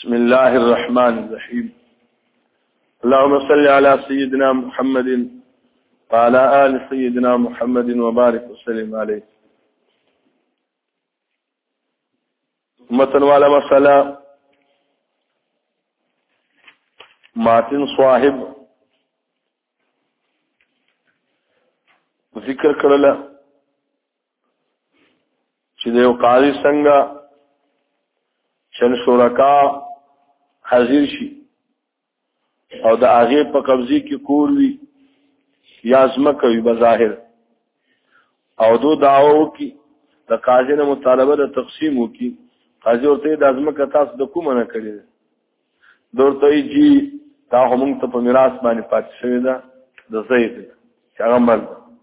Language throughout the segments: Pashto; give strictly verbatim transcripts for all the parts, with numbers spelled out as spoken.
بسم الله الرحمن الرحيم. اللهم صل على سيدنا محمد وعلى آل سيدنا محمد وبارك وسلم عليه. متن والا مسئلہ ماتن صاحب ذکر کرلا چې د یو قاضي څنګه چل شرکا حاضر شي او د هغه په قبضه کې کور وي یا ځمکه وي بظاهر او دو دعوو کې د قاضي نه مطالبه د تقسیم وکي. قاضي ورته د ځمکه تاسو د کومه نه کړی دورته یي دا هم ته په میراث باندې پاتې شوی دا د زید هغه مل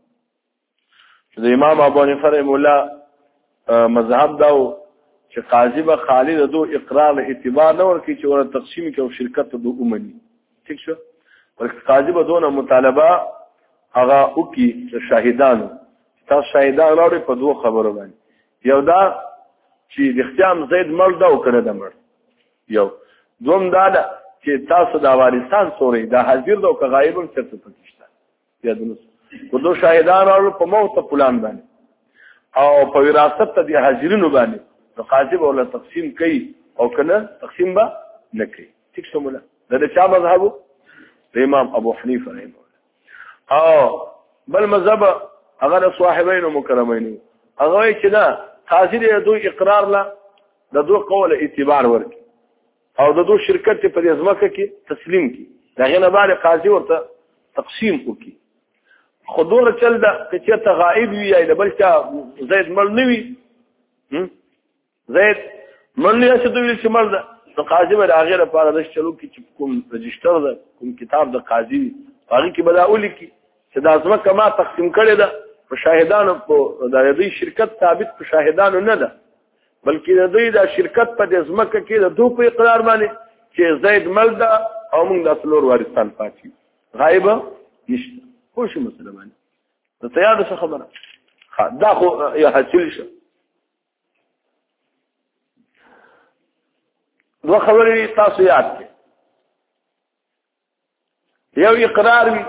د امام ابو حنیفه رحمه الله مذهب داو چې قاضي به خالد دو اقرار اعتبار نه ورکړي چې ور تقسیم کې او شرکت ته دو اومني. ٹھیک شو؟ ورکه قاضي به دونه مطالبه هغه وکي چې شاهدانو تاسو شاهدان لري په دوه خبرو باندې. یو دا چې د اختیام زید مړ دا وکړه د مړ یو دوم دا ده چې تاسو د وارثان سوري دا حاضر دا او غایب هم څه پکشته یا د نو کو دو شاهدان لري په موت پلان باندې او په وراثت ته د حاضرینو باندې نو قاضي ولا تقسیم کوي او کنه تقسیم به نه کوي. ٹھیک شو مولا دا د چا مذهب د امام ابو حنیفه رحمه الله او بل مذهب هغه صاحبین مکرمین هغه چې دا قاضي د دوی اقرار لا د دوی قول اعتبار ورکي او د دوی شرکت په ځمکه کې تسلیم کی دا غنه بعد قاضي ورته تقسیم وکي. خودور چل دا چې ته غائب وي یا بل چا زید مړ نه وي زید من نه چې دوی چې مرده د قاضي به هغه لپاره د چلو کې چې کوم رجستر ده کوم کتاب د قاضي هغه کې بداول کی چې د ازمکه ما تقسیم کړي ده په شاهدانو په د دې شرکت ثابت په شاهدانو نه ده بلکې د دې د شرکت په ازمکه کې د دوه په اقرار باندې چې زید مرده او موږ د څلور وارثان پاتې غایب نشته. خو شي مسله باندې د تیار څه خبره دا خو یا حاصل شه دو خبرې تاسو یاد کړئ. یو اقرار وي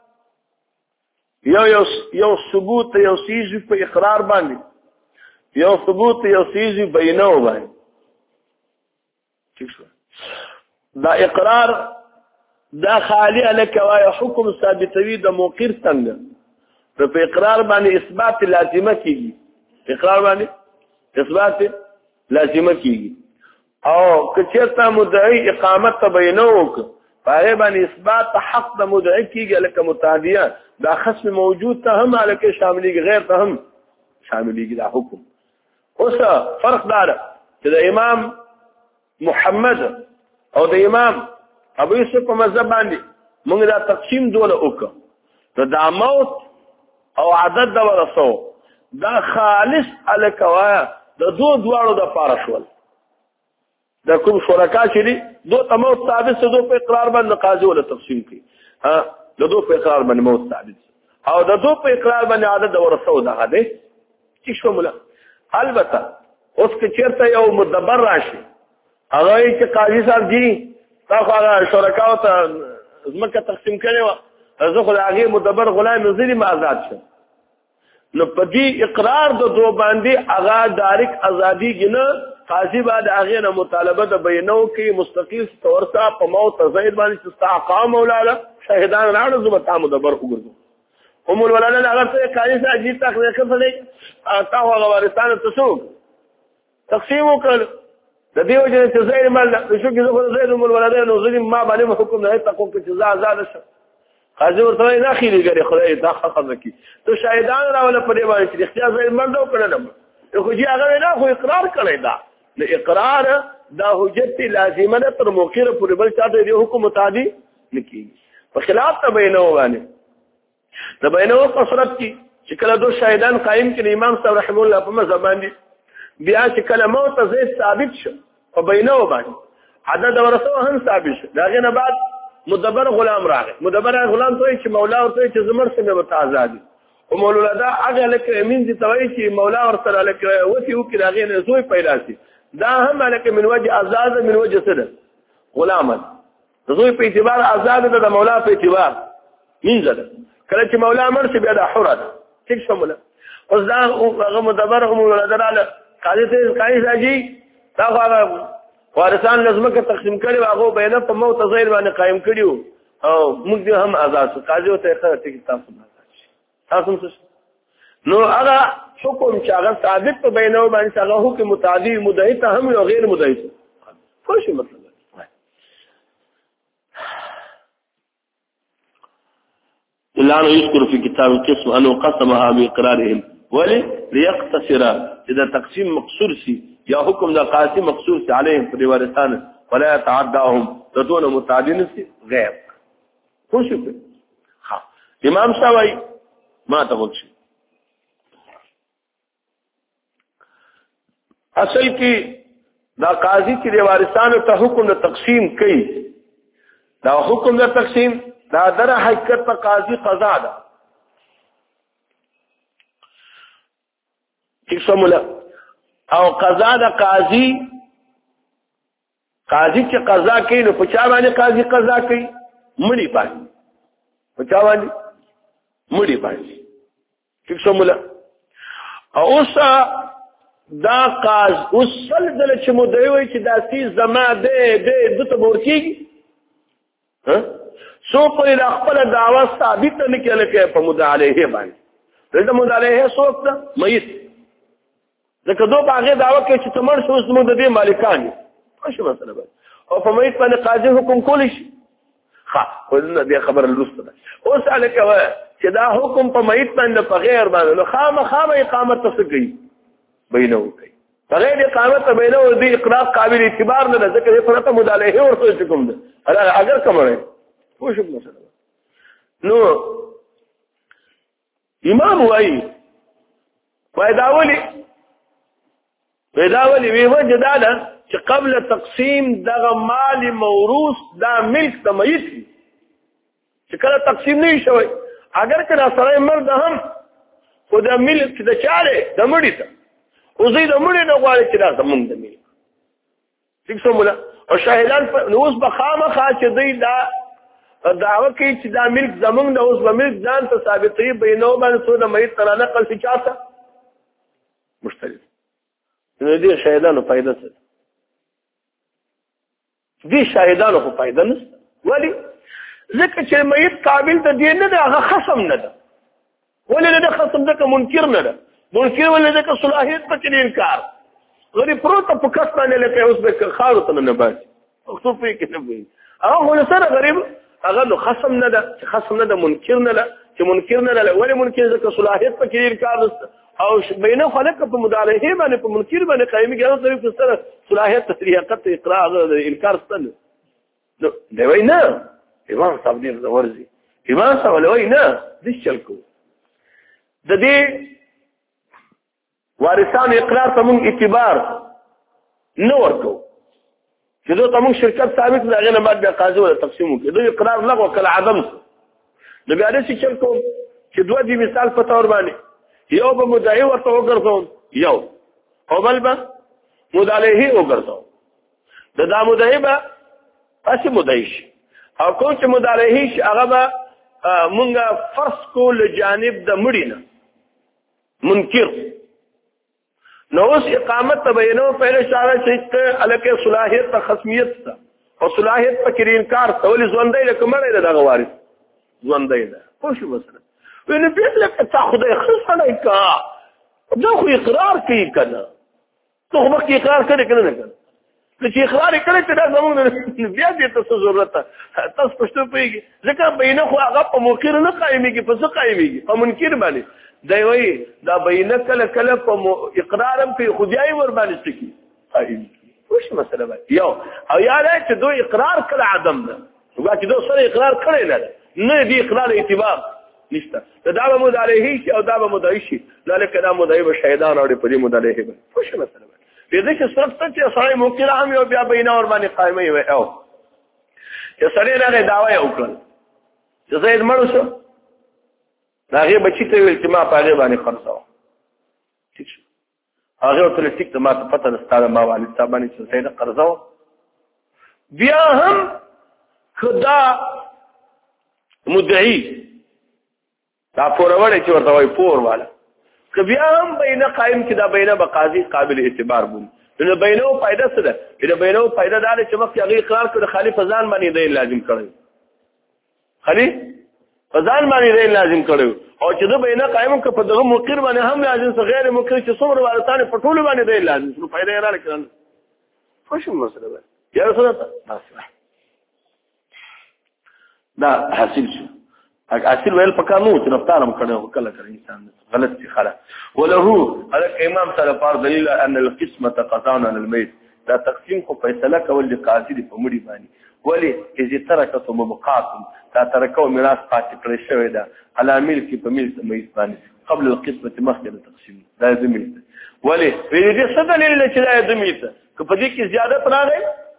یو یو ثبوت یو سیز په اقرار باندې یو ثبوت یو سیز بینه باندې. ٹھیک شو؟ دا اقرار دا خالی الک وای حکم ثابتوي د موقر څنګه په اقرار باندې اثبات لازمه کیږي اقرار باندې اثبات لازمه کیږي او کچرتا مدعی اقامت تبینو وک پاره باندې اثبات حق د مدعی کیږي لکه متعدیه دا خصم موجود ته هم الکه شاملېږي غیر ته هم شاملېږي دا حکم. اوس فرق دار چې د امام محمد او د امام ابو یوسف په مذهب باندې موږ دا تقسیم دوله وکړو دا موت او عدد د ورثو دا خالص الکه وایا د دوه دواړو د پاره شول دا کوم شرکا چې دي دو تموت ثابت دو په اقرار باندې قاضي ولا تقسیم کوي ها د دو په اقرار باندې موت ثابت او د دو په اقرار باندې عدد ورثو ده ده چې شومله. البته اوس کې چیرته یو مدبر راشي هغه چې قاضي صاحب جی تاسو هغه شرکا ته زمکه تقسیم کړي و زه خو هغه مدبر غلام نظری ما آزاد شه نو په دې اقرار د دو باندې هغه دارک ازادي ګنه قاضي بعد هغه نه مطالبه د بینو کې مستقیل تورسا په موت زید باندې استحقام مولانا شاهدان راړو زبتا مدبر وګرځو هم ولانه هغه ته قاضي صاحب دې تخریه کړل تاسو هغه وارثان تاسو تقسیم وکړ د دې وجه چې زید مال شو کې زه زید مول ولادین نو ظلم ما باندې حکم نه تکو کې جزاء آزاد شه قاضي ورته نه خېری ګری خدای دا خبره کی ته شاهدان راول په دې باندې چې اختیار زید مرده وکړل خو جی هغه نه خو اقرار کړی دا له اقرار دا حجت لازمه ده تر موقر پر بل چاته دی حکم متعدی نکی په خلاف ته بینو باندې د بینو په صورت کې چې کله دو شاهدان قائم کړي امام صاحب رحم الله په مذهب باندې بیا چې کله موت زید ثابت شو په بینو باندې عدد ورثه هم ثابت شو دا غنه بعد مدبر غلام راغی مدبر غلام ته چې مولا ورته چې زمر سره به آزادي او مولا دا هغه لکه امین دي توي چې مولا ورسره لکه وتی وکړي هغه نه زوی پیدا شي دا هم لکه من وجه آزاد من وجه سره غلاما د زوی په اعتبار آزاد ده د مولا په اعتبار منځ ده کله چې مولا مړ شي بیا د حره ده ټیک شو مولا اوس دا هغه مدبر هم ولدراله قاضي ته قاضي راځي دا هغه وارثان لازمه تقسیم کړي هغه بینه په موت ځای باندې قائم کړیو او موږ دې هم آزاد شو قاضي ته ښه ټیک تاسو تاسو نو هغه حکم چې هغه ثابت په بینه باندې هغه حکم متعدی مدعی ته هم او غیر مدعی ته څه شي مطلب إلا أنه يذكر في كتاب القسم أنه قسمها بإقرارهم ولي ليقتصر إذا تقسيم مقصور سي يا حكم ذا قاسم مقصور سي عليهم في الوارثان ولا يتعداهم دون متعدين سي غير كل شيء ها إمام شافعي ما تقول شيء اصل کې دا قاضي چې د وارثانو ته حکم د تقسیم کوي دا حکم د تقسیم دا در حقیقت په قاضي قضا ده ٹھیک سمولا او قضا د قاضي قاضي چې قضا کوي نو په چا باندې قاضي قضا کوي مړي باندې په چا باندې مړي باندې ٹھیک سمولا او اوس دا قاض وصل دل چې مدعي وي چې دا سي زما ده ده د ته ورکیږي ها سو پر خپل دعوا ثابت نه کړل کې په مدعا عليه باندې دلته مدعا عليه څوک ده مېت ځکه دوه باغې دعوا کوي چې تمر شو زموږ د دې مالکان څه مسله ده او په مېت باندې قاضي حکم کولی شي ها ولنه دې خبر لسته ده اوس الکه چې دا حکم په مېت باندې په غیر باندې نو خامہ خامہ اقامت تسګي بینه کوي غیر اقامت بینه او دې اقرار قابل اعتبار نه ذکر یې فرته مدعا عليه ورته کوم ده اگر کومه خوش مثلا نو امام وای وایداولی وایداولی وی وجه دا ده چې قبل تقسیم دغه مال موروث دا ملک د مېت چې کله تقسیم نه شوی اگر کله سره مرد هم خو د ملک د چاله د مړی ته او زید مړی نه غواړي چې دا زمونږ د ملک څنګه سمولا او شاهدان نو اوس بخامه خا چې دی دا دعوه کوي چې دا ملک زمونږ د اوس به ملک ځان ته ثابتوي بینو باندې څو د مېت تر نقل شي چاته مشترک نو دې شاهدانو فائدہ څه دې شاهدانو خو فائدہ نشته ولی ځکه چې مېت قابل ته دی نه ده هغه خصم نه ده ولې نه خصم ده منکر نه ده منکر ولې ده صلاحیت پکې انکار غریب پروت په کس باندې لکه اوس به خارو ته نه باسي او څو په کې نه وي هغه سره غریب هغه نو خصم نه ده چې خصم نه ده منکر نه ده چې منکر نه ده ولې منکر ځکه صلاحیت پکې انکار او بینه خلق په مدارعه باندې په منکر باندې قائمي ګرځي طریق سره صلاحیت طریقت اقرار انکار ستنه نو دی وینا امام صاحب دې ورزي امام صاحب له وینا د شلکو د دې وارثان اقرار ته موږ اعتبار نه ورکو چې دوی ته موږ شرکت ثابت نه غنه بعد د قاضي ولا تقسیم وکړي دوی اقرار لغوه کله عدم نو بیا دې چې کوم چې دوه دي مثال په تور باندې یو به مدعي ورته وګرځون یو او بل به مدعا عليه وګرځون د دا مدعي به اسی مدعي شي او کوم چې مدعا عليه شي هغه به مونږه فرض کول جانب د مړینه منکر نو اوس اقامت تبینو پہلے اشاره چې الکه صلاحیت ته خصمیت او صلاحیت په انکار تولې ژوندۍ له کومه ده دغه وارث ژوندۍ ده خو شو مثلا ونه بیل لك تاخذ خصنا کا دا خو اقرار کوي کنه ته خو به اقرار کوي کنه نه کنه چې اقرار کوي چې دا زموږ بیا دې ته ضرورت تاسو پښتو پیږي ځکه بینه خو هغه په موقر نه قائميږي په څه قائميږي په منکر باندې دی وی دا بینه کله کله په اقرارم کوي خدای ور باندې سکی قائم وش مسله باندې یو او یا لا چې دوی اقرار کله عدم ده وګا چې دوی سره اقرار کړي نه نه دی اقرار اعتبار نشته دا به مدعا عليه شي او دا به مدعي شي لکه دا مدعي به شهیدان او په دې مدعا عليه به وش مسله باندې دې چې صرف چې سړی موکل هم یو بیا بینه ور باندې قائمه وي او چې سړی نه دعوی وکړي چې زید مړ شو هغه بچی ته ویل چې ما په هغه باندې خرڅاو ٹھیک شو هغه ته ټیک ته ما ته پته نستاله ما والد صاحب باندې چې سید قرضاو بیا هم خدا مدعی دا پورول چې ورته وایي پور والا که بیا هم بینه قائم چې دا بینه به قاضي قابل اعتبار بولي نو بینه فائدہ څه ده؟ د بینه فائدہ دا ده چې مخکې هغې اقرار کړ خالي په ځان باندې دی لازم کړی خالي په ځان باندې دی لازم کړی او چې د بینه قائم که په دغه مقر باندې هم لازم څه غیر مقر چې څومره وارثان په ټولو باندې دی لازم نو فائدہ یې راله کړل خوش مسله ده یا رسول الله دا حاصل شو حاصل ویل پکار نو چې رفتارم کړو کله کله انسان غلط شي خلا وله هذا امام سره پر دلیل ان القسمه قضاء على الميت دا تقسیم کو فیصله کول د قاضي په مړي باندې ولی اذا ترکته مبقات تا ترکو میراث پاتې کړی شوی دا علامل کې په ملک میت باندې قبل القسمه مخکې تقسیم دا زميل ولی دې څه دلیل چې دا زميل که په دې کې زیادت راغی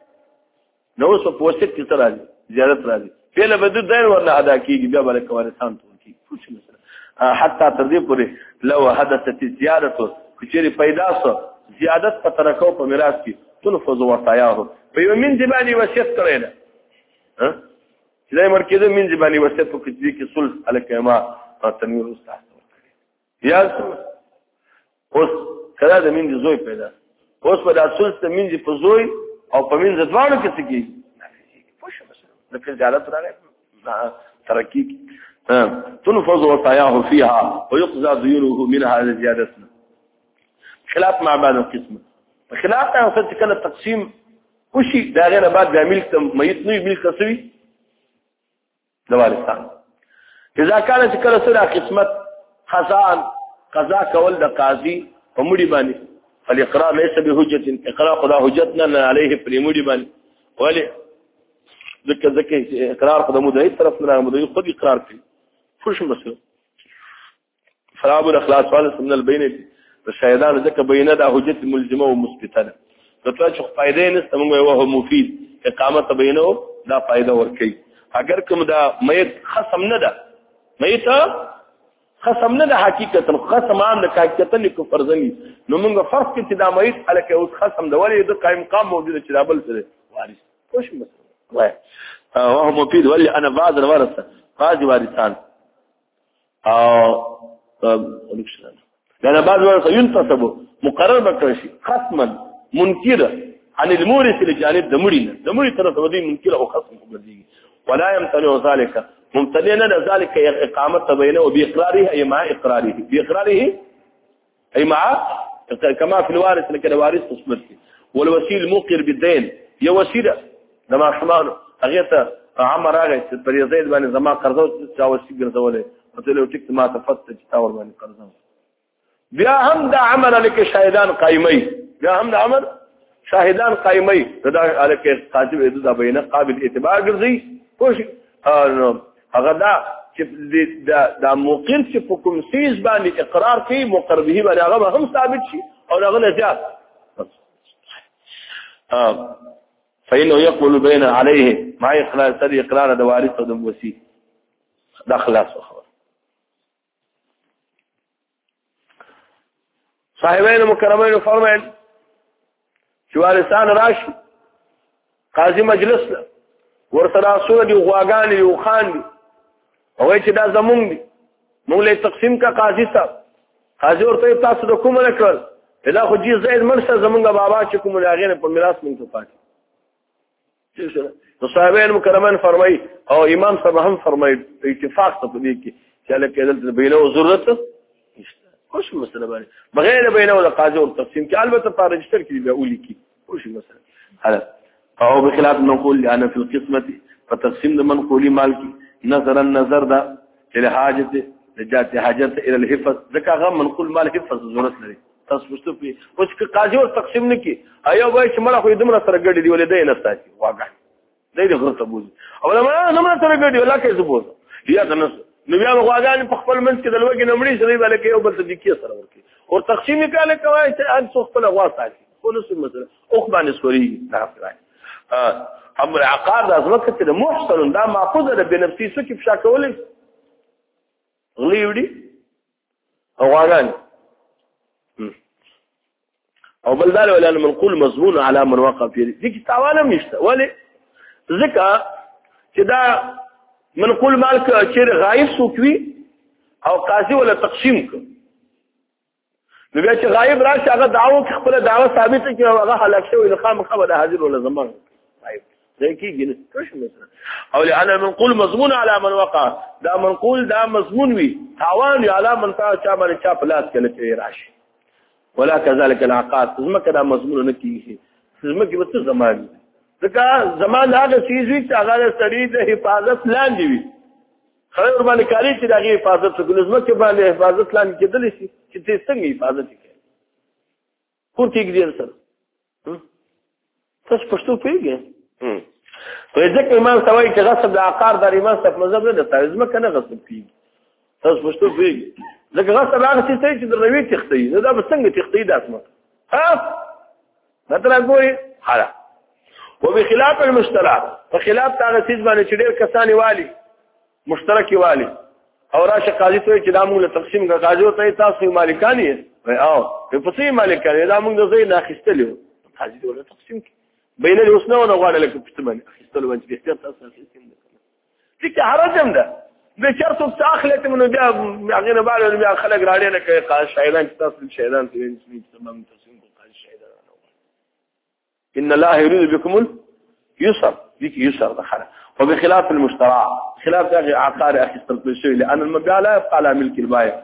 نو اوس په وسط کې تر راځي زیادت راځي پیله بده دین ورنه ادا کیږي بیا بل کوارثان ته کی څه مثلا حتی تر دې پورې لو حدثت زیادت کچری پیدا سو زیادت په ترکو په میراث کې تنفذ وصاياه په یو من ځبانی وصیت کړی نه ها چې دای مرکزه من ځبانی وصیت په کې کې صلح الکما تنویر استاد یا اوس کله د من زوی پیدا اوس په د صلح د من په زوی او په من ځوانو کې څه کیږي لكن زيادات راغب تركيك تنفذ وصاياه فيها ويقضى ديونه منها لزيادتنا خلاف مع بعض القسم خلاف تعرف كان التقسيم وشي دا غير بعد دا ملك ميت نوي ملك سوي دوارثان اذا كانت كلا سرا قسمت خزان قضاء كول د قاضي ومړي باندې فالاقرار ليس بحجه اقرار خدا حجتنا عليه في المړي باندې ولي ذکر ذکر اقرار خود مدعی طرف نه مدعی خود اقرار کوي خوش مسله فراب الاخلاص والس من البين الشهادان ذکر بینه د حجت ملزمه او مثبته ده دته چې فائدې نشته موږ وه مفید اقامت بینه دا فائدہ ورکي اگر کوم دا مېت خصم نه ده مېت خصم نه ده حقیقتا خصم عام د حقیقتا لیکو فرضني نو موږ فرض کې چې دا مېت الکه اوس خصم ده ولې د قائم مقام موجوده چې دابل سره وارث خوش مسله وهو مفيد ولي انا بعض الورثه قاضي وارثان او لان بعض الورثه ينتصب مقرر بكرشي خصما منكرا عن المورث لجانب دمرنا دمري طرف ودي منكر او خصم قبلي ولا يمتنع ذلك ممتنعا ذلك اقامه بينه وباقراره اي مع اقراره باقراره اي مع كما في الوارث لكن الوارث تصبرتي والوسيل المقر بالدين يا وسيله دما شمانو هغه ته عمر راغی چې پر زید باندې زما قرضو چا وسی ګرځولې ته له ټیک ما ته فت چې تاور باندې قرضو بیا هم د عمل لکه شاهدان قائمي بیا هم د عمل شاهدان قائمي دا الکه قاضي د بینه قابل اعتبار ګرځي خوش هغه دا چې دا د موقر چې په کوم سیز باندې اقرار کوي مقر به باندې هغه هم ثابت شي او هغه نه زیات فإنه يقبل بين عليه مع إقرار سري إقرار دوارث ودم وسي دا خلاص وخبر صاحبين مكرمين فرمين شوارثان راشي قاضي مجلسنا ورسراسوه دي وغواغان دي وخان دي ووی چې دا زمونږ دي مونږ له تقسیم کا قاضي صاحب قاضي ورته تاسو د کوم نه کړ دا خو جی زید مرسه زمونږ بابا چې کوم لاغې په میراث مونږ ته پاتې نو صاحبین مکرمان فرمای او امام صاحب هم فرمای اتفاق ته دي کې چې لکه دلته بینه ضرورت خوش مسله باندې بغیر بینه او قاضي او تقسیم کې البته په رجستر کې دی اولي کې خوش مسله هلا او بخلاف نقول لان في القسمه فتقسيم المنقول مال کې نظر النظر دا چې حاجت لجات حاجت الى الحفظ ځکه هغه منقول مال حفظ ضرورت لري تاسو مستو په اوس کې قاضي او تقسیم نه کې ايو وای چې مړه خو دمر سره ګډي دی ولې دای نه ساتي واګا دای دې غلطه بوزي او ما نه مړه سره ګډي ولا کې زبوز یا کنه نو بیا واګان په خپل منځ کې د لوګي نمړي سره بل کې یو بل څه کې سره ورکی او تقسیم یې کاله کوي چې ان څو خپل غوا ساتي خو نو څه مثلا او باندې سوري نه راځي امر عقار د ازمکه چې محسن دا معقوده ده بنفسي څه کې فشا کولې غلي وړي او واګان او بل دال ولا منقول مضمون على من وقع فيه دي تاوانم نشته ولی ځکه چې دا منقول مال که چیرې غایب څوک وي او قاضي ولا تقسیم کړ نو بیا چې غایب راشي هغه دعوه خپل دعوه ثابته کړي او هغه هلاک شوی نو خامخا به حاضر ولا زمان غایب ځکه کېږي نه او لأن المنقول مضمون على من وقع دا منقول دا مضمون وي تاوان على من تا چا باندې چا پلاس کله چې راشي ولا كذلك العقاد زمکه دا مضمون نه کیږي زمکه به څه زمان ځکه زمان هغه چیز وي چې هغه سړي د حفاظت لاندې وي خیر باندې کاری چې دغه حفاظت وکړي زمکه باندې حفاظت لاندې کېدلی شي چې دې څنګه حفاظت کوي خو کېږي سره تاسو پښتو پیږئ په ځکه امام سوای چې غصب د عقار د امام صاحب مذهب نه د زمکه نه غصب کیږي تاسو پښتو پیږئ ځکه غصب هغه څه چې د روي تختی نو دا به څنګه تختی داسمه ها مثلا ګوري حالا وبخلاف المشترك فخلاف هغه څه باندې چې ډېر کسانی والی مشترکی والی او راشه قاضي ته چې دا موږ له تقسیم کا قاضي ته تاسو مالکان یې او په څه مالکان دا موږ د زین اخیستلو قاضي ته ولا تقسیم کی بین له اوسنو نه غواړل لکه پښتمن اخیستلو باندې اختیار تاسو تقسیم دي چې حرجم ده به چرته تاخلت منو بیا هغه نه باندې بیا خلک راړي نه کوي قاضي شهیدان تاسو شهیدان ته نسبت تمام تقسیم کو قاضي شهیدان ان الله يريد بكم اليسر ديك يسر دخل وبخلاف المشترى خلاف ذلك عقار اخي استلقي شيء لان المبيع لا يبقى على ملك البائع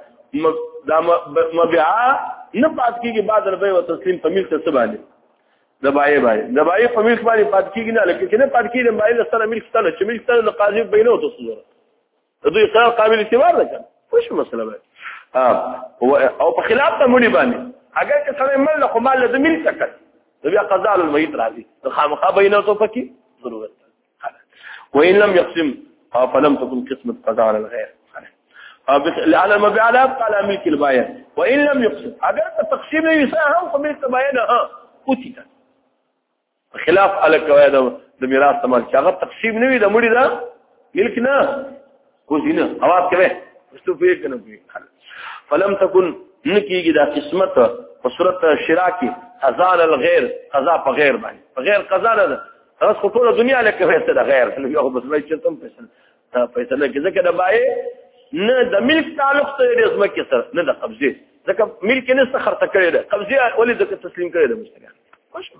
مبيعا نبعد کیږي بعد البيع والتسليم په ملک څه باندې د بایع باندې د بایع په ملک باندې پات کیږي نه لکه کنه پات کیږي بایع سره ملک ستنه چې ملک سره د قاضي بینه او تصور دوی قرار قابل اعتبار ده کنه وش مسله ده او په خلاف ته مړي باندې اگر که سره مل خو مال د ملک تک بیا قضاء الميت راځي د خامخا بینه تو پکې ضرورت وإن لم يقسم فلم تكن قسمة قضاء على الغير لأن المبيع لا يبقى على ملك البائع وإن لم يقسم أجل تقسيم يساهم فملك البائع ها قتل خلاف على كوايا ده ميراث تمام شغل تقسيم نوي ده مري ده ملكنا قزينا أواد كبه مستو فيه كنا فيه فلم تكن نكي ده قسمة بصورة الشراكي قضاء على الغير قضاء بغير باي بغير قضاء ده خلاص خطوره دنیا لکه فیصله غیر نو یو بس وای چې تم فیصله فیصله کې ځکه د بای نه د ملک تعلق سره د ځمکې سره نه د قبضه ځکه ملک نه څه خرڅ کړی ده قبضه ولې ځکه تسلیم کړی ده مستریان خوش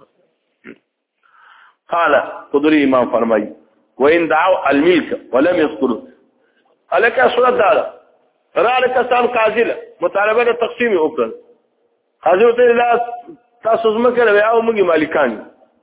قال قدري امام فرمای وان دعوا الملك ولم يذكروا الک صورت دار را لك سام قاضي مطالبه د تقسیم وکړ قاضي ته لا تاسو ځمکه له او موږ مالکان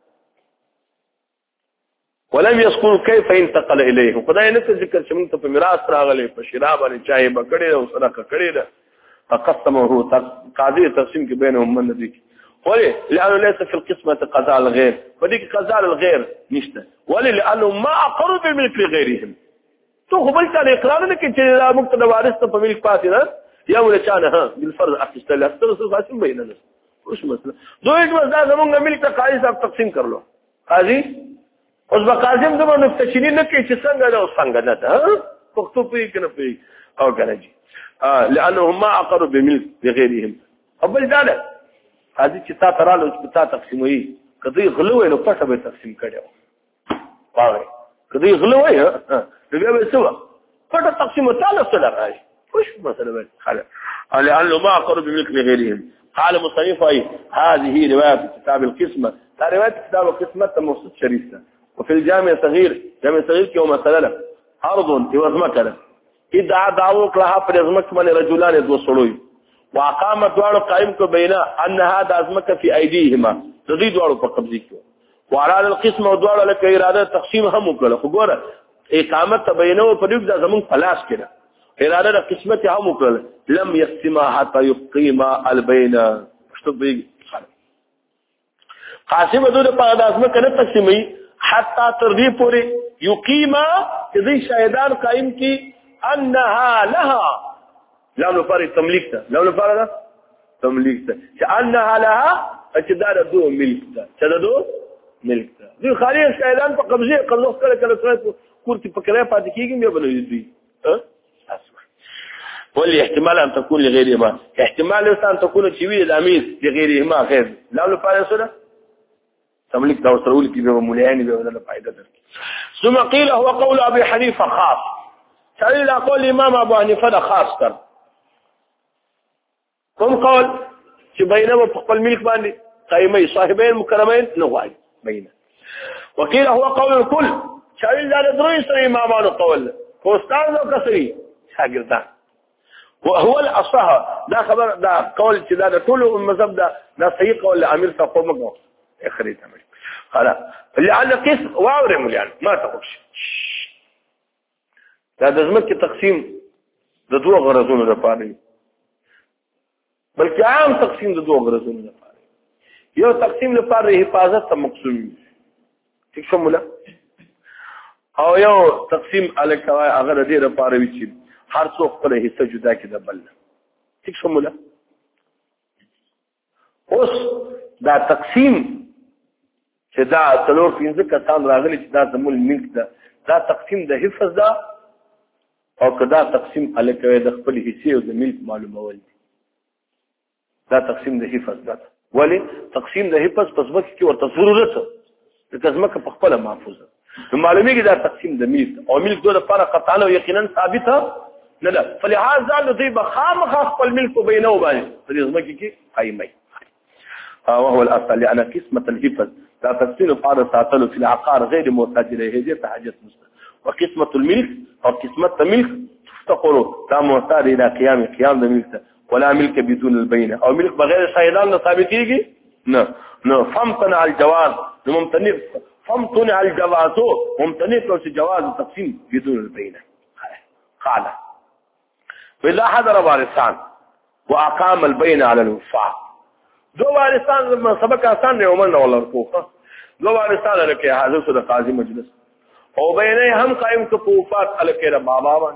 ولم يذكر كيف انتقل اليه خدای نه ذکر چې موږ ته په میراث راغلي په شراب باندې چای بکړي او صدقه کړي ده فقسمه هو قاضي تقسيم کې بينهم من ذيك ولي لانه ليس في القسمه قضاء الغير فديك قضاء الغير نشته ولي لانه ما اقروا بالملك لغيرهم تو خو بل څه اقرار نه کوي چې مقتدا وارث ته په ملک پاتې ده یا ول چانه ها بالفرض اخستل اخستل قاسم بيننا وش مثلا دوی مزدا زمونږ ملک ته قاضي صاحب تقسیم کړلو قاضي اوس به قاسم دغه نفتشینی نه کوي چې څنګه ده او څنګه نه ده پښتو پی کنه پی او کنه جی لانهم ما اقروا بملك لغيرهم قبل ذلك قاضي چې تا تراله چې تا تقسیموي کدی غلو نو پټه به تقسیم کړو پاره کدی غلو وای ها دغه به څه پټه تقسیم تعالی سره راځي خوش مثلا به خاله لانه ما اقروا بملك لغيرهم قال مصنف اي هذه روايه كتاب القسمه روايه كتاب القسمه موصوف شريفه وفي الجامع الصغير جامع الصغير کې یو مسله ده ارض توزمه کړه ادعا دعوه کړه پر ازمک باندې رجلان دو سړوي واقام دوړو قائم کو بینا ان هذا ازمک في ايديهما تدې دوړو په قبضه کې وعلى القسم دوړو له اراده تقسیم هم وکړه خو ګوره اقامت بینه په دې د زمون خلاص کړه اراده د قسمت هم وکړه لم يقسم حتى يقيم البين مشتبه قاسم دوی په ازمک نه تقسیمي حتى تردی پوری یقیما چې دې شهیدان قائم کی انها لها لو لپاره تملیک ته لو لپاره تملیک ته چې انها لها چې دا د دوه ملک ته چې دا دوه ملک ته دوی خالي شهیدان په قبضه قلوخ کله کله تر کورتي پکړه پاتې کیږي مې بلوي دوی ها ولي احتمال ان تكون لغيرهما احتمال ان تكون تشويه الامير لغيرهما غير لو لپاره سره تملك دا وسرول کی به مولایانی به ولله فائدہ در ثم قيل هو قول ابي حنيفه خاص شاید لا قول امام ابو حنیفه دا خاص کر کوم قول چې بینه په خپل ملک باندې قائمه صاحبین مکرمین نه وایي بینه وقيل هو قول الكل شاید دا درې سره امامانو قول استاد او کسری شاګردان وهو الاصح دا خبر دا قول چې دا ټول مذهب دا دا صحیح قول امیر صاحب مګو اخري تمام خلاص لعل قسم واورم يعني ما تقولش دا د زمکه تقسیم د دوه غرضونو لپاره بلکې عام تقسیم د دوه غرضونو لپاره یو تقسیم لپاره حفاظت ته مقسوم ٹھیک شو مولا او یو تقسیم الکوای هغه د دې لپاره وی چې هر څوک خپل حصہ جدا کړي د بل ٹھیک شو مولا اوس دا تقسیم چې دا څلور پنځه کسان راغلي چې دا زمول ملک ده دا تقسیم د حفظ ده او کدا تقسیم الکوي د خپل حصے او د ملک معلومول دا تقسیم د حفظ ده ولی تقسیم د حفظ پس وخت کې ورته ضرورت ده د ځمکه په خپل محفوظه نو معلومیږي دا تقسیم د ملک او ملک دوه لپاره قطعا او یقینا ثابته نه ده فلهذا الذي بخام خاص الملك بينه وبين فلزمك كي قيمي وهو الاصل لان قسمه الحفظ لا تفصيل بعض ساعته في العقار غير محتاج اليه هذه حاجه مستقله وقسمه الملك او قسمه الملك تفتقر لا محتاج الى قيام قيام الملك ولا ملك بدون البينه او ملك بغير شهيدان ثابتيږي نه نه فمتنع الجواز ممتنع فمتنع الجواز ممتنع لو جواز التقسيم بدون البينه قال وإذا حضر وارثان وأقام البين على الوفاء دو وارثان لما سبق آسان يومنا والله رفوقا دو وارثان لكي حاضر صدق قاضي مجلس او بينه هم قائم كفوفات لكي بابا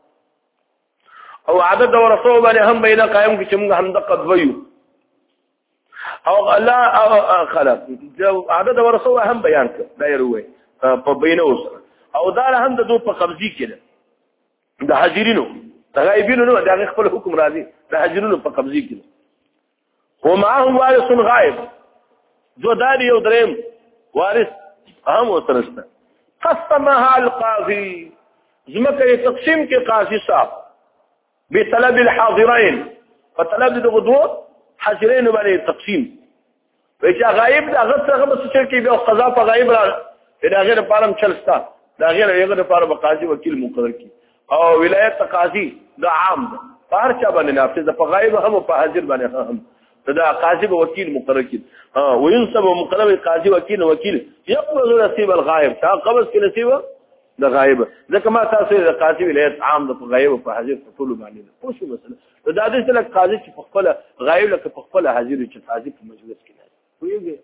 او عدد ورثوه بني هم بينه قائم كشمغ هم دقت ويو او لا او خلاص عدد ورثوه هم بيانك دايروي فبينه او دار هم دو په قبضي كده د حاضرینو غائبینو نو دا خپل حکم راځي د حاضرینو په قبضه کې و معهم وارث غائب جو داری یو دریم وارث هم وسرسته قسمها القاضي زمکه تقسیم کې قاضي صاحب بطلب الحاضرين فطلب د غدو حاضرین باندې تقسیم وچا غائب دا غصه بس چې کې به قضا په غائب را دا غیر پارم چلستا دا غیر یو د پاره قاضي وکیل مقرر کی او ولایت قاضي دا عام ده هر چا باندې نافذ په غایب هم په حاضر باندې هم دا قاضي به وکیل مقرر کی ها وينصب مقرر قاضي وکیل وکیل يقبض نصيب الغائب تا قبض کې نصيب د غایب ځکه ما تاسو د قاضي ولایت عام ده په غایب په حاضر په ټول باندې خو شو مثلا دا د څه قاضي چې په خپل غایب لکه په خپل حاضر چې قاضي په مجلس کې نه ویږي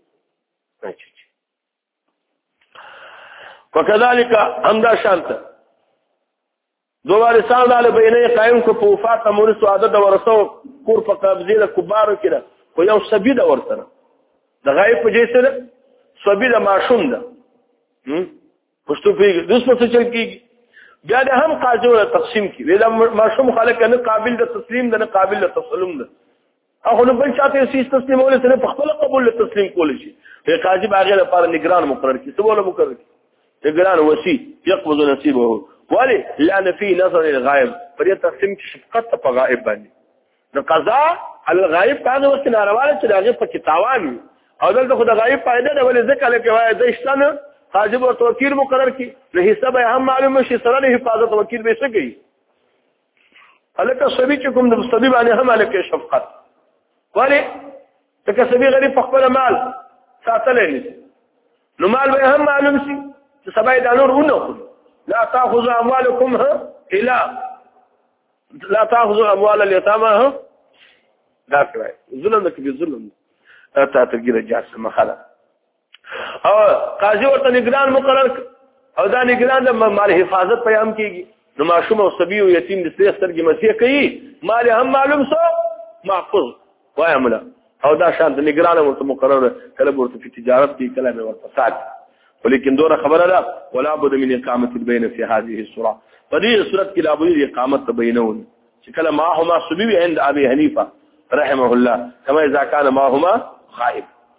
وكذلك همدا شانته دو وارثان داله بینه قائم کو په وفات مورث عدد ورثو کور په قبضه له کبارو کړه خو یو سبي د ورسره د غایب په جیسه ده سبي د ماشوم ده هم پښتو پیږي د څه څه چل کیږي بیا د هم قاضي ولا تقسیم کی ودا ماشوم خلک نه قابل د تسلیم ده نه قابل د تسلم ده هغه نو بل چاته سي تسلیم ولې سره په خپل قبول له تسلیم کول شي په قاضي باغې لپاره نگران مقرر کی څه ولا مقرر کی نگران وسی يقبض نصيبه ولي لأن في نظر الغائب فريد تقسيم شفقت په غائب باندې نو قضاء على الغائب كان وقت نارواله چې دغه په کتاوان او دلته خو د غائب فائدہ ده ولې ځکه لکه وای د اشتنه قاضي او توکیل مقرر کی له حساب هم معلومه شي سره له حفاظت وکیل به څه کوي الکه سبي چې کوم د سبي باندې هم الکه شفقت ولي ځکه سبي غریب په خپل مال ساتلې نو مال به هم معلوم شي چې سبا د نور ونه لا تأخذوا أموالكم ها إلى لا تأخذوا أموال اليتامى ها لا كراي ظلم لك بظلم لا تأتي رجاس مخلا او قاضي ورته نگران مقرر او دا نگران د مال حفاظت پیغام کیږي نو معصوم او صبي او یتیم د سرګي مسیح کوي مال هم معلوم سو محفوظ وایمله او دا شان د نگران ورته مقرر کله ورته په تجارت کې کله ورته فساد ولكن دور خبر لا ولا بد من اقامه البين في هذه الصوره فدي صورت کې لا بد اقامه بينهم شكل ما هما سبي عند ابي حنيفه رحمه الله كما اذا كان ما هما غائب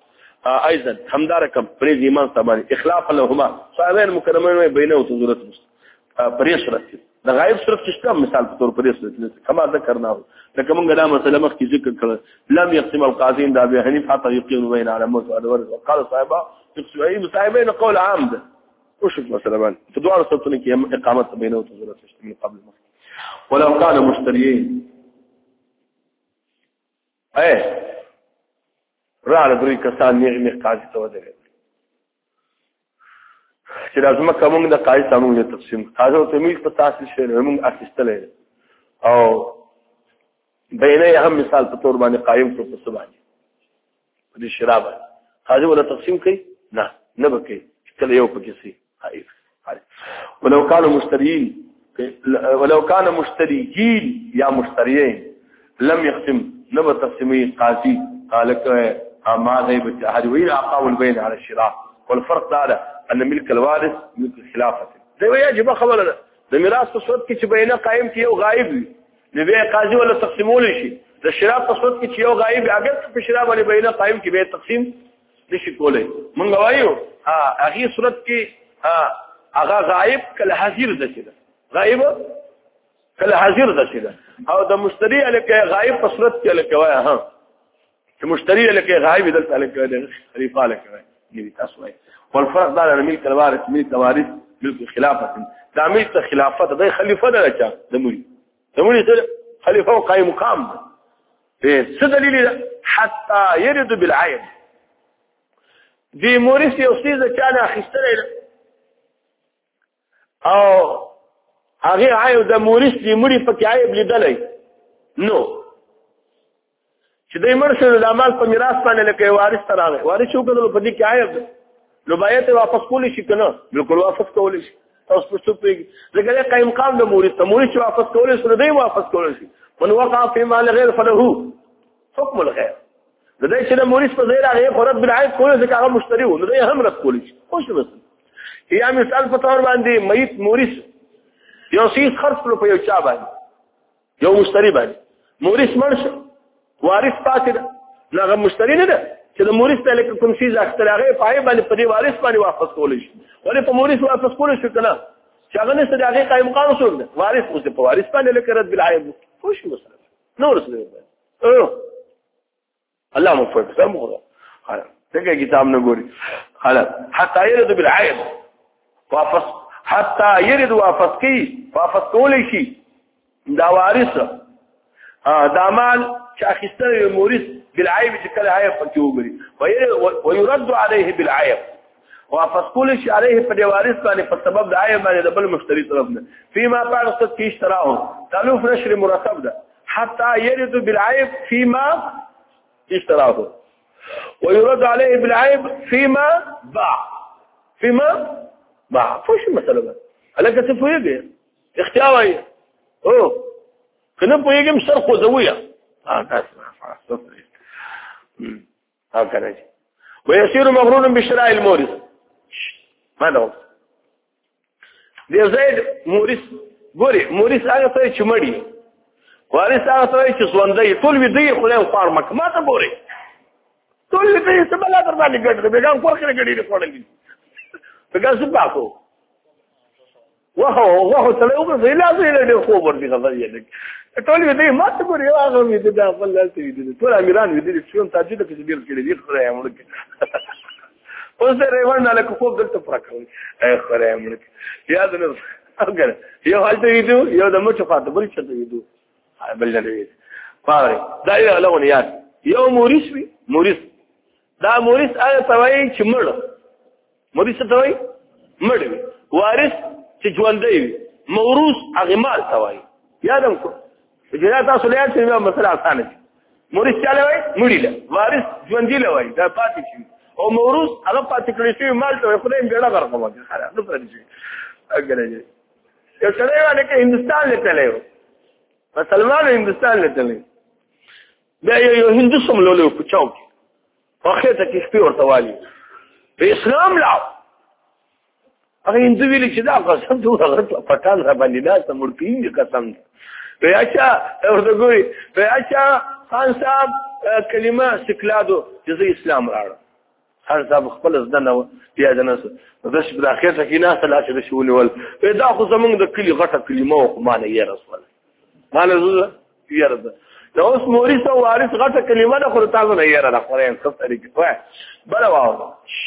ايضا همدار کم پریز ایمان سبانی اخلاف لهما صحابین مکرمین بینه تو ضرورت پریز صورت د غایب صورت چې مثال په تور پریز صورت کما ذکرنا لکه موږ دا مسله مخ کې ذکر کړل لم يقسم القاضين دا به حنیف حتى يقيم بين على موت وقال صاحبه يقسم اي صاحبين قول عام ده وش مثلا بان تدوار صوتني کې اقامت بینه تو ضرورت من قبل ولو كان مشتريين ايه راله دوی کسان نیغ نیغ قاضي ته ودرېدل چې لازم کوم د قاضي سمون له تقسیم قاضي ته موږ په تاسو شي موږ اخیستل او بینه هم مثال په تور باندې قائم کړو په سبانه د شراب قاضي ولا تقسیم کوي نه نه بکي کله یو پکې سي ولو كانوا مشتريين ولو كان مشتريين يا مشتريين لم يقسم نبى تقسيمي قاضي قال لك ما غيبت احد وإلى عقاب البين على الشراء والفرق هذا ان ملك الوارث ملك الخلافه زي يجب خبرنا د میراث په صورت کې چې بینه قائم کې یو غایب وي نبي قاضي ولا تقسیمول شي د شراء په صورت کې چې یو غایب اگر په شراء باندې بینه قائم کې به تقسیم نشي کولای مونږ وایو ها هغه صورت کې ها هغه غایب کله حاضر ده غایب کله حاضر ده او د مشتری الکه غایب په صورت کې الکه وای ها چې مشتری الکه غایب دلته الکه د خلیفہ الکه نیوی تاسو وای والفرق دا ان ملک الوارث ملک الوارث ملک خلافه دا ملک خلافت د خلیفہ د چا د مولي د مولي خلیفہ قائم مقام په څه دلیل حتى يرد بالعين دی مورث یو څه چانه اخیستل او هغه عیب د مورث دی مړي په کې عیب لیدلای نو چې دای مرسل د اعمال په میراث باندې لکه وارث تراغه وارث شو کړو په دې کې عیب نو باید واپس کولی شي کنه بالکل واپس کولی شي تاسو څه پیږي لکه قائم مقام د مورث ته مورث واپس کولی شي دی واپس کولی شي من وقع في مال غير فله حكم الغير لدای چې د مورث په ځای راغی فرض بالعیب کولی ځکه هغه مشتری و نو دی هم رد کولی شي خوش بس یا مثال په تور باندې میت مورث یو سیس خرڅ کړو په یو چا باندې یو مشتری باندې مورث مرشه وارث پاتې ده هغه مشتری نه ده چې د مورث ته لکه کوم شي ځکه هغه پای باندې په دې وارث باندې واپس کولی شي ولې په مورث واپس کولی شي کنه چې هغه نه ستاسو هغه قائم مقام شو ده وارث اوس په وارث باندې لکه رد بالعیب خوش مسله نو رسول الله الله موفق سمو خلاص دغه کتاب نه ګوري خلاص حتى يرد بالعیب واپس حتى يرد واپس کی واپس کولی شي دا وارث دا مال چې اخیستل مورث بالعیب چې کله عیب پکې وګړي ويرد عليه بالعیب واپس کولی شي عليه په وارث باندې په سبب د عیب باندې د بل مشتری طرف نه فيما بعد کې اشتراه تلوف نشر مرتب ده حتى يرد بالعيب فيما اشتراه ويرد عليه بالعيب فيما باع فيما باع فوش مثلا لك تفويق اختيار ايه اوه كنا بويقم سرق وزوية اه تاسمع هكذا ويصير مغرونا بشراء المورث ماذا هو دي زيد مورث ګوري مورث هغه ته چې مړی وارث هغه ته چې ژوندۍ ټول وی دی خو له فار مک ما ته ګوري ټول وی دی څه بل در باندې ګډ به ګان کور کې ګډې کوړلې څنګه څه پاکو واه واه ته له وګړي لا زه له خو ور دي غوړې ټول وی دی ما ته ګوري هغه وی دی دا خپل لاس وی دی ټول امیران وی دی چې تاجد کې ډیر کړي دي خو یې مړ اوس ریوان نه له کوم دلته پراکوي اے خره مړ یاد نه اگر یو حالت ویدو یو د مچ فاته بل څه ویدو بل نه ویدو پاره دا یو لون یاد یو مورث وی مورث دا مورث هغه توای چې مړ مورث توای مړ وی وارث چې ژوندۍ وی موروث هغه مال توای یادم کو چې تاسو له یاد څه مسله اسانه دي مورث چاله وای مړی له وارث ژوندۍ له وای دا پاتې شي او موروث هغه پاتې کړی شي مال ته خدای بیره ورکوي خلاص نو پاتې شي اګره یو سره یو کې هندستان لته لیو مسلمان هندستان لته لیو دا یو هندو سملولو په چوک واخه ته کې سپور توالي په اسلام لا هغه هندو ویل چې دا قسم ته هغه پټان را باندې دا سمړکې قسم په اچھا ورته ګوري په اچھا خان صاحب کلمه سکلادو چې اسلام راړ خان صاحب خپل زده نه و بیا د نس د شپ د اخر ته کې نه سلا چې د شونی ول دا خو زمونږ د کلی غټه کلمه خو ما نه یې رسول ما نه زه یې رسول دا اوس مورث او وارث غټه کلمه ده خو تاسو نه یې را خورئ څه طریقې وای بل واو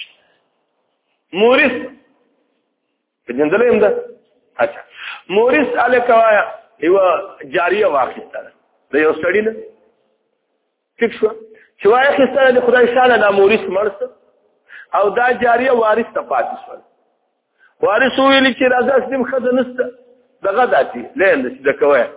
مورث پېژندلې هم ده اچھا مورث الکوایا یو جاریه واخیسته ده یو سړی نه ټیک شو چې وایي خسته د خدای شانه د مورث مرسته او دا جاریه وارث ته پاتې شو وارث ویل چې راځه سیم خزه نسته دغه داتي لین د کوي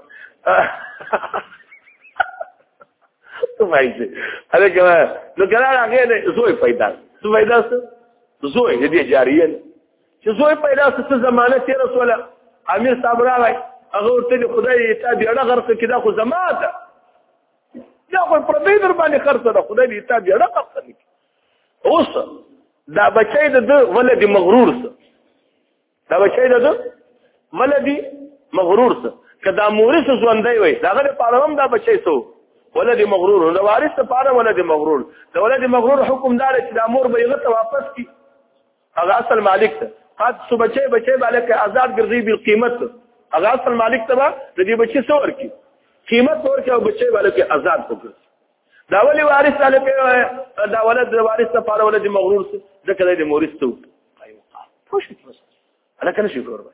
څه وایي هغه نو ګرار هغه زوی پیدا څه پیدا څه زوی دې جاریه چې زوی پیدا څه زمانه تیر رسول امیر صاحب راغی هغه ورته خدای ته بیړه غرق کړه خو زماده دا خو پر دې در باندې خرڅه ده خدای دې ته بیړه غرق کړي اوس دا بچی د ولدي مغرور څه دا بچی د ولدي مغرور څه کدا مورث ژوندۍ وي دا غره پاره هم دا بچی څو ولدي مغرور نو وارث ته پاره ولدي مغرور دا ولدي مغرور حکم دار چې دا مور به یې ته واپس کی هغه اصل مالک ته قد سو بچی بچی بالک آزاد ګرځي بل قیمت هغه اصل مالک ته د دې بچی څو ورکی قیمت ورکی او بچی بالک آزاد وکړي دا ولی وارث علی په دا ولد وارث ته پاره ولدي مغرور څه ځکه د مورث ته ايوه خوش بس انا کنه شي ګور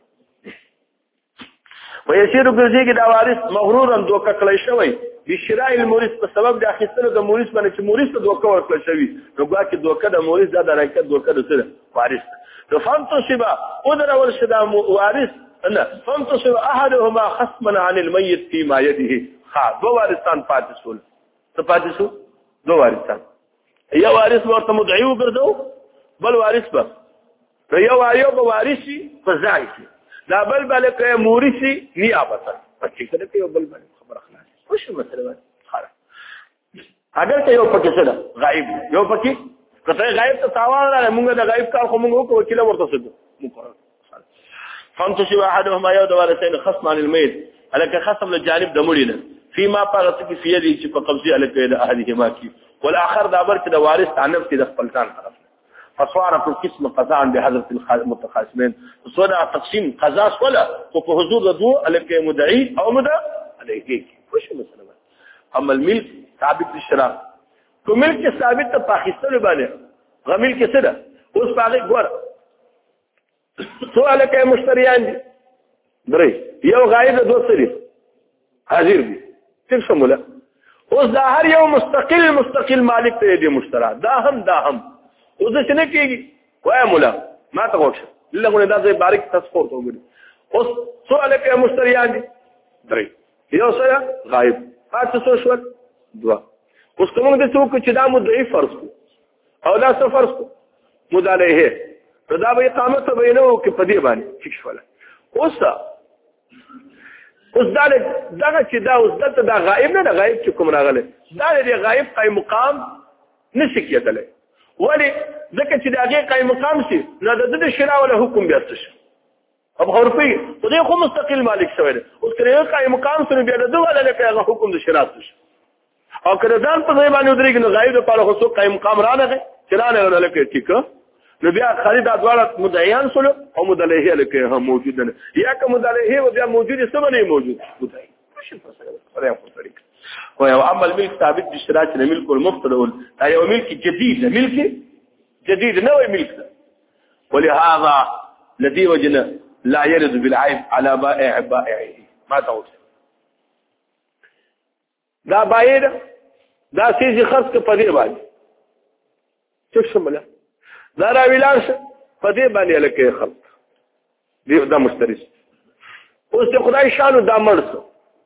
ويصير بذيك دا وارث مغرورا دوکه کړی شوی بشراء المورث په سبب د اخیستلو د مورث باندې چې مورث ته دوکه ورکړل شوی نو ګوا کې دوکه د مورث د حرکت دوکه د سره وارث نو فانتصب قدر ورشد وارث نه فانتصب احدهما خصما عن الميت فيما يده ها دو وارثان پاتې څه پاتې شو دو وارثان یو وارث ورته مدعي وګرځو بل وارث به یو یو به وارثي په ځای کې دا بل بل کې مورثي نیابت پکې کړه کې بل بل خبر اخلاص خوش مسله خاره اگر ته یو پکې څه غایب یو پکې کته غایب ته تاوان نه موږ د غایب کار خو موږ کو وکیل ورته څه مقرر فانتشوا احدهما يود وارثين خصم عن الميت الک خصم لجانب د مړینه فيما پرت کی فی یدی چې په قبضه الک د اهلهما کی والاخر دا بر چې د وارث عنف کې د خپل ځان طرف فصار في القسم قضاء بحضرة المتخاصمين صنع تقسيم قضاء ولا وفي حضور دو الك مدعي او مدعى عليه وش مثلا اما الملك ثابت للشراء کو ملک ثابت ته پاکستان باندې غمل کې څه ده اوس پاګه ګور سوال کې مشتریان دي درې یو غایب دو سری حاضر دي څه شموله اوس دا هر یو مستقل مستقل مالک ته دي مشترا دا هم دا هم اوس څه نه کېږي وای مولا ما ته وښه لږه دا ځای باریک تصفور ته وګورئ اوس سوال کې مشتریان دي درې یو سره غایب تاسو څه شو دوا اوس کوم د څوک چې دا مدعي فرض کو او دا څه فرض کو مدعي دا به اقامت بینه کې پدې باندې ٹھیک شول اوس اوس دا دغه چې دا اوس دلته دا غائب نه دا غائب چې کوم راغله دا د غائب قائم مقام نشي کېدلی ولی ځکه چې دا غي قائم مقام شي نو د دې شرع ولا حکم بیا څه شي اب غرفي خو خو مستقل مالک شوی اوس کله قائم مقام سره بیا د دوه ولا لکه حکم د شرع څه او کله ځان په ځای باندې ودرېږي نو غائب لپاره خو قائم مقام را نه چې را نه ولا لکه ټیک نو بیا خالد ادوار مدعیان سره او مدلهه لکه هم موجود نه یا که مدلهه و بیا موجود څه نه موجود مدعی ماشي فسره فرق طریق هو یو عمل ملک ثابت باشتراك الملك والمفترض دا یو ملک جديد ملک جديد نوې ملک ولهذا الذي وجنا لا يرد بالعيب على بائع بائعه ما تقول دا بائع دا سيزي خرڅ کې پدې باندې څه شموله دا را ویلاش په دې باندې لکه خلق دې دا مشتری اوس ته خدای شانو دا مرسو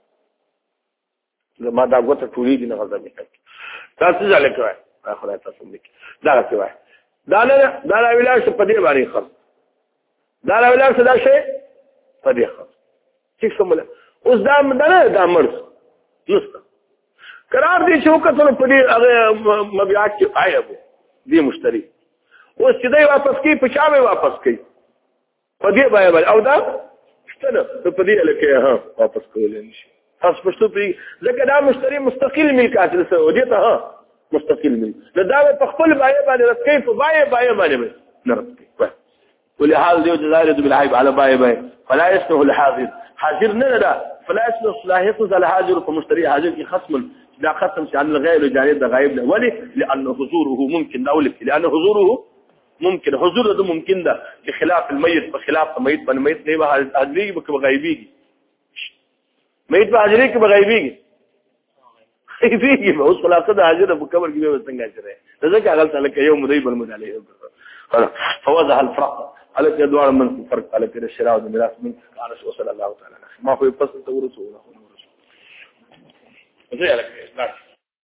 زما دا غوته ټولې دي نه غزا مې کوي تاسو ځل کوي خدای تاسو دې دا کوي دا نه دا را ویلاش په دې باندې خلق دا را ویلاش دا شی په دې خلق څه کومه اوس دا نه دا مرسو نسته قرار دي چې وکړو په دې هغه مبيعات کې آیا دې مشتری اوس چې دی واپس کوي په چا به واپس کوي په دې باندې او دا ستنه په دې لکه ها واپس کول نشي تاسو پښتو پی ځکه دا مشتری مستقل ملک حاصل سره ودی ته ها مستقل من دا په خپل بایه باندې رسکې په بایه بایه باندې نه رسکې ولهذا ديو جزائر بالعيب على باي باي فلا يسمح الحاضر حاضر نرى فلا يسمح صلاحيته ذا الحاضر فمشتري حاضر في خصم لا خصم عن الغير الجانب غائب له ولي لأن حضوره ممكن دولك لأن حضوره ممكن حضور ده ممكن ده بخلاف الميت بخلاف الميت بل الميت نه حاضري بغيبي ميت بحاضري بغيبي غيبي اوس خلاصه ده حاضر ابو قبر کې به څنګه چره ځکه هغه تعالی کې یو مدې بل مدالې فوضح الفرق على جدوار من فرق على كده الشراء والميراث من قال صلى الله تعالى ما هو يفصل تورثه ولا هو ورثه زي لك